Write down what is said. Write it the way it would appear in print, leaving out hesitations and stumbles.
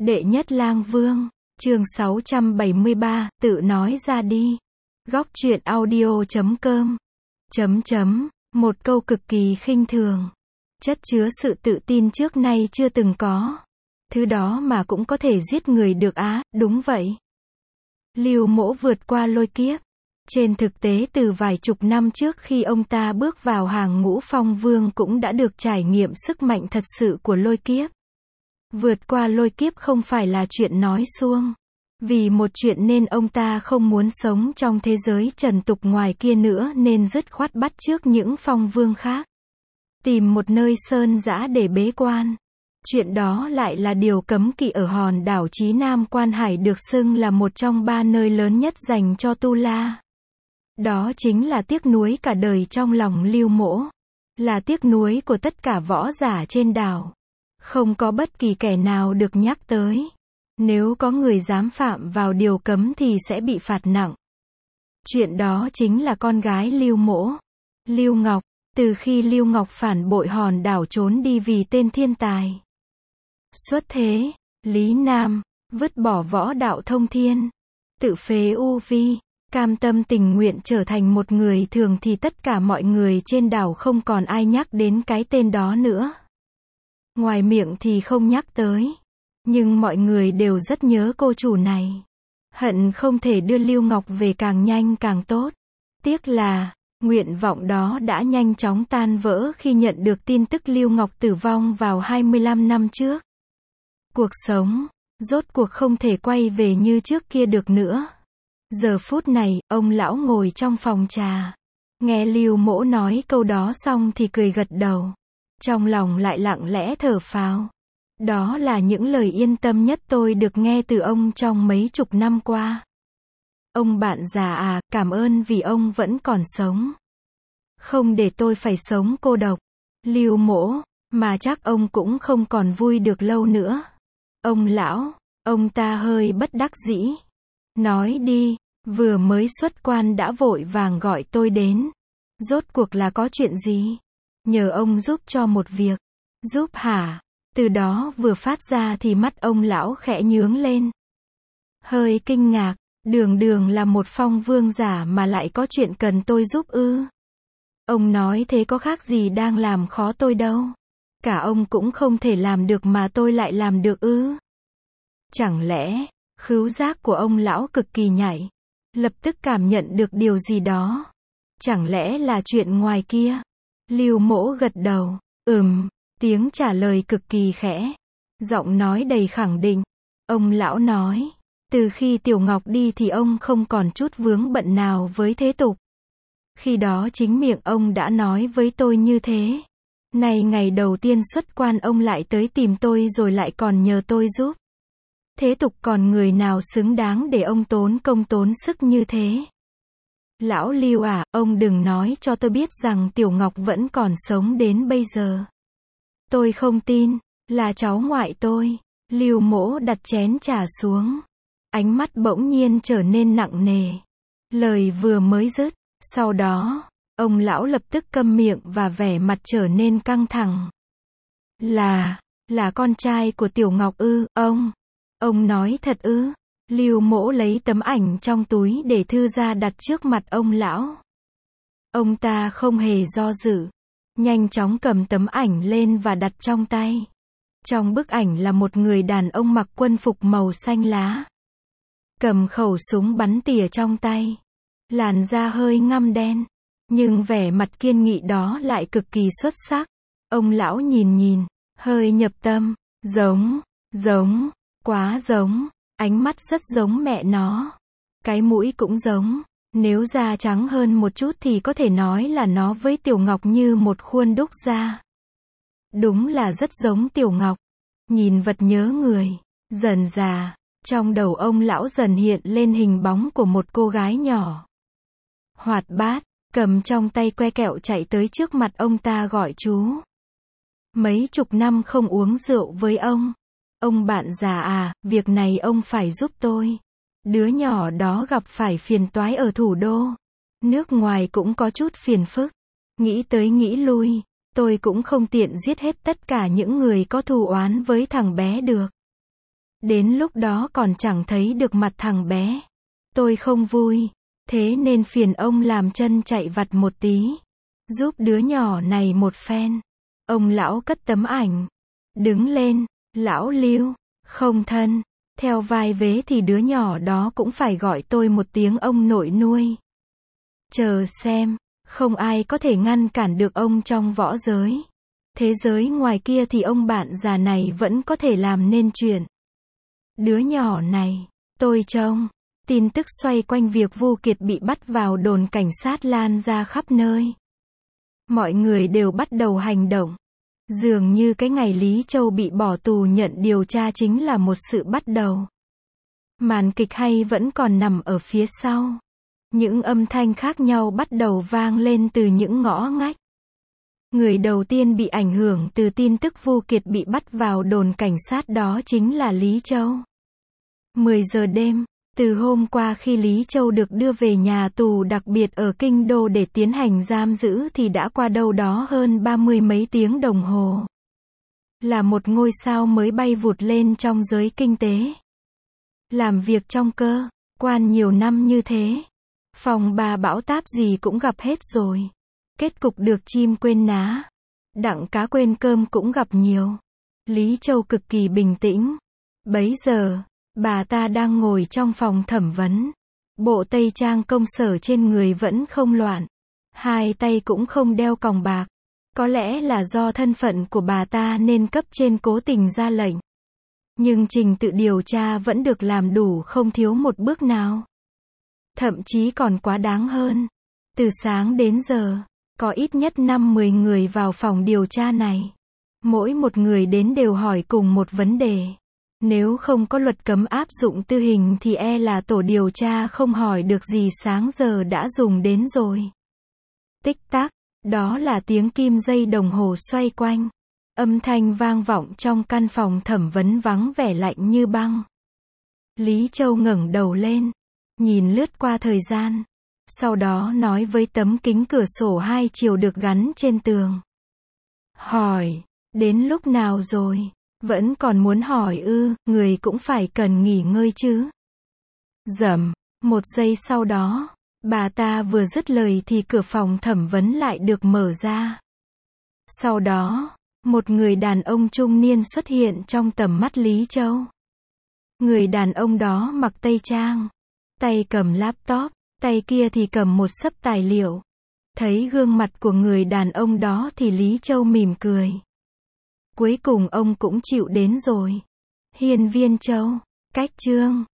Đệ nhất lang vương, chương 673, tự nói ra đi. Góc truyện audio.com. Một câu cực kỳ khinh thường. Chất chứa sự tự tin trước nay chưa từng có. Thứ đó mà cũng có thể giết người được á, đúng vậy. Lưu Mỗ vượt qua lôi kiếp. Trên thực tế từ vài chục năm trước khi ông ta bước vào hàng ngũ phong vương cũng đã được trải nghiệm sức mạnh thật sự của lôi kiếp. Vượt qua lôi kiếp không phải là chuyện nói suông. Vì một chuyện nên ông ta không muốn sống trong thế giới trần tục ngoài kia nữa nên dứt khoát bắt chước những phong vương khác. Tìm một nơi sơn dã để bế quan. Chuyện đó lại là điều cấm kỵ ở hòn đảo Chí Nam Quan Hải được xưng là một trong 3 nơi lớn nhất dành cho tu la. Đó chính là tiếc nuối cả đời trong lòng Lưu Mỗ. Là tiếc nuối của tất cả võ giả trên đảo. Không có bất kỳ kẻ nào được nhắc tới. Nếu có người dám phạm vào điều cấm thì sẽ bị phạt nặng. Chuyện đó chính là con gái Lưu Mỗ, Lưu Ngọc. Từ khi Lưu Ngọc phản bội hòn đảo trốn đi vì tên thiên tài xuất thế, Lý Nam, vứt bỏ võ đạo thông thiên, tự phế u vi, cam tâm tình nguyện trở thành một người thường thì tất cả mọi người trên đảo không còn ai nhắc đến cái tên đó nữa. Ngoài miệng thì không nhắc tới. Nhưng mọi người đều rất nhớ cô chủ này. Hận không thể đưa Lưu Ngọc về càng nhanh càng tốt. Tiếc là, nguyện vọng đó đã nhanh chóng tan vỡ khi nhận được tin tức Lưu Ngọc tử vong vào 25 năm trước. Cuộc sống, rốt cuộc không thể quay về như trước kia được nữa. Giờ phút này, ông lão ngồi trong phòng trà. Nghe Lưu Mỗ nói câu đó xong thì cười gật đầu. Trong lòng lại lặng lẽ thở phào. Đó là những lời yên tâm nhất tôi được nghe từ ông trong mấy chục năm qua. Ông bạn già à, cảm ơn vì ông vẫn còn sống. Không để tôi phải sống cô độc. Lưu Mỗ, mà chắc ông cũng không còn vui được lâu nữa. Ông lão, ông ta hơi bất đắc dĩ. Nói đi, vừa mới xuất quan đã vội vàng gọi tôi đến. Rốt cuộc là có chuyện gì? Nhờ ông giúp cho một việc. Giúp hả? Từ đó vừa phát ra thì mắt ông lão khẽ nhướng lên. Hơi kinh ngạc, đường là một phong vương giả mà lại có chuyện cần tôi giúp ư? Ông nói thế có khác gì đang làm khó tôi đâu. Cả ông cũng không thể làm được mà tôi lại làm được ư? Chẳng lẽ, khứu giác của ông lão cực kỳ nhạy, lập tức cảm nhận được điều gì đó? Chẳng lẽ là chuyện ngoài kia? Lưu Mỗ gật đầu, tiếng trả lời cực kỳ khẽ, giọng nói đầy khẳng định. Ông lão nói, từ khi Tiểu Ngọc đi thì ông không còn chút vướng bận nào với thế tục. Khi đó chính miệng ông đã nói với tôi như thế. Nay ngày đầu tiên xuất quan ông lại tới tìm tôi rồi lại còn nhờ tôi giúp. Thế tục còn người nào xứng đáng để ông tốn công tốn sức như thế? Lão Lưu à, ông đừng nói cho tôi biết rằng Tiểu Ngọc vẫn còn sống đến bây giờ. Tôi không tin, là cháu ngoại tôi. Lưu Mỗ đặt chén trà xuống. Ánh mắt bỗng nhiên trở nên nặng nề. Lời vừa mới dứt, sau đó, ông lão lập tức câm miệng và vẻ mặt trở nên căng thẳng. Là con trai của Tiểu Ngọc ư, ông nói thật ư? Lưu Mỗ lấy tấm ảnh trong túi để thư ra đặt trước mặt ông lão. Ông ta không hề do dự. Nhanh chóng cầm tấm ảnh lên và đặt trong tay. Trong bức ảnh là một người đàn ông mặc quân phục màu xanh lá. Cầm khẩu súng bắn tỉa trong tay. Làn da hơi ngăm đen. Nhưng vẻ mặt kiên nghị đó lại cực kỳ xuất sắc. Ông lão nhìn, hơi nhập tâm. Giống, quá giống. Ánh mắt rất giống mẹ nó. Cái mũi cũng giống. Nếu da trắng hơn một chút thì có thể nói là nó với Tiểu Ngọc như một khuôn đúc da. Đúng là rất giống Tiểu Ngọc. Nhìn vật nhớ người. Dần dà, trong đầu ông lão dần hiện lên hình bóng của một cô gái nhỏ. Hoạt bát, cầm trong tay que kẹo chạy tới trước mặt ông ta gọi chú. Mấy chục năm không uống rượu với ông. Ông bạn già à, việc này ông phải giúp tôi. Đứa nhỏ đó gặp phải phiền toái ở thủ đô. Nước ngoài cũng có chút phiền phức. Nghĩ tới nghĩ lui, tôi cũng không tiện giết hết tất cả những người có thù oán với thằng bé được. Đến lúc đó còn chẳng thấy được mặt thằng bé. Tôi không vui. Thế nên phiền ông làm chân chạy vặt một tí. Giúp đứa nhỏ này một phen. Ông lão cất tấm ảnh. Đứng lên. Lão Lưu. Không thân. Theo vai vế thì đứa nhỏ đó cũng phải gọi tôi một tiếng ông nội nuôi. Chờ xem. Không ai có thể ngăn cản được ông trong võ giới. Thế giới ngoài kia thì ông bạn già này vẫn có thể làm nên chuyện. Đứa nhỏ này. Tôi trông. Tin tức xoay quanh việc Vu Kiệt bị bắt vào đồn cảnh sát lan ra khắp nơi. Mọi người đều bắt đầu hành động. Dường như cái ngày Lý Châu bị bỏ tù nhận điều tra chính là một sự bắt đầu. Màn kịch hay vẫn còn nằm ở phía sau. Những âm thanh khác nhau bắt đầu vang lên từ những ngõ ngách. Người đầu tiên bị ảnh hưởng từ tin tức Vu Kiệt bị bắt vào đồn cảnh sát đó chính là Lý Châu. 10 giờ đêm, từ hôm qua khi Lý Châu được đưa về nhà tù đặc biệt ở Kinh Đô để tiến hành giam giữ thì đã qua đâu đó hơn 30 mấy tiếng đồng hồ. Là một ngôi sao mới bay vụt lên trong giới kinh tế. Làm việc trong cơ quan nhiều năm như thế. Phòng bà bão táp gì cũng gặp hết rồi. Kết cục được chim quên ná. Đặng cá quên cơm cũng gặp nhiều. Lý Châu cực kỳ bình tĩnh. Bấy giờ, bà ta đang ngồi trong phòng thẩm vấn. Bộ tây trang công sở trên người vẫn không loạn. Hai tay cũng không đeo còng bạc. Có lẽ là do thân phận của bà ta nên cấp trên cố tình ra lệnh. Nhưng trình tự điều tra vẫn được làm đủ không thiếu một bước nào. Thậm chí còn quá đáng hơn. Từ sáng đến giờ, có ít nhất 5-10 người vào phòng điều tra này. Mỗi một người đến đều hỏi cùng một vấn đề. Nếu không có luật cấm áp dụng tử hình thì e là tổ điều tra không hỏi được gì sáng giờ đã dùng đến rồi. Tích tắc, đó là tiếng kim dây đồng hồ xoay quanh. Âm thanh vang vọng trong căn phòng thẩm vấn vắng vẻ lạnh như băng. Lý Châu ngẩng đầu lên, nhìn lướt qua thời gian. Sau đó nói với tấm kính cửa sổ hai chiều được gắn trên tường. Hỏi, đến lúc nào rồi? Vẫn còn muốn hỏi ư, người cũng phải cần nghỉ ngơi chứ. Rầm, một giây sau đó, bà ta vừa dứt lời thì cửa phòng thẩm vấn lại được mở ra. Sau đó, một người đàn ông trung niên xuất hiện trong tầm mắt Lý Châu. Người đàn ông đó mặc tây trang, tay cầm laptop, tay kia thì cầm một xấp tài liệu. Thấy gương mặt của người đàn ông đó thì Lý Châu mỉm cười. Cuối cùng ông cũng chịu đến rồi. Hiên Viên Châu, cách chương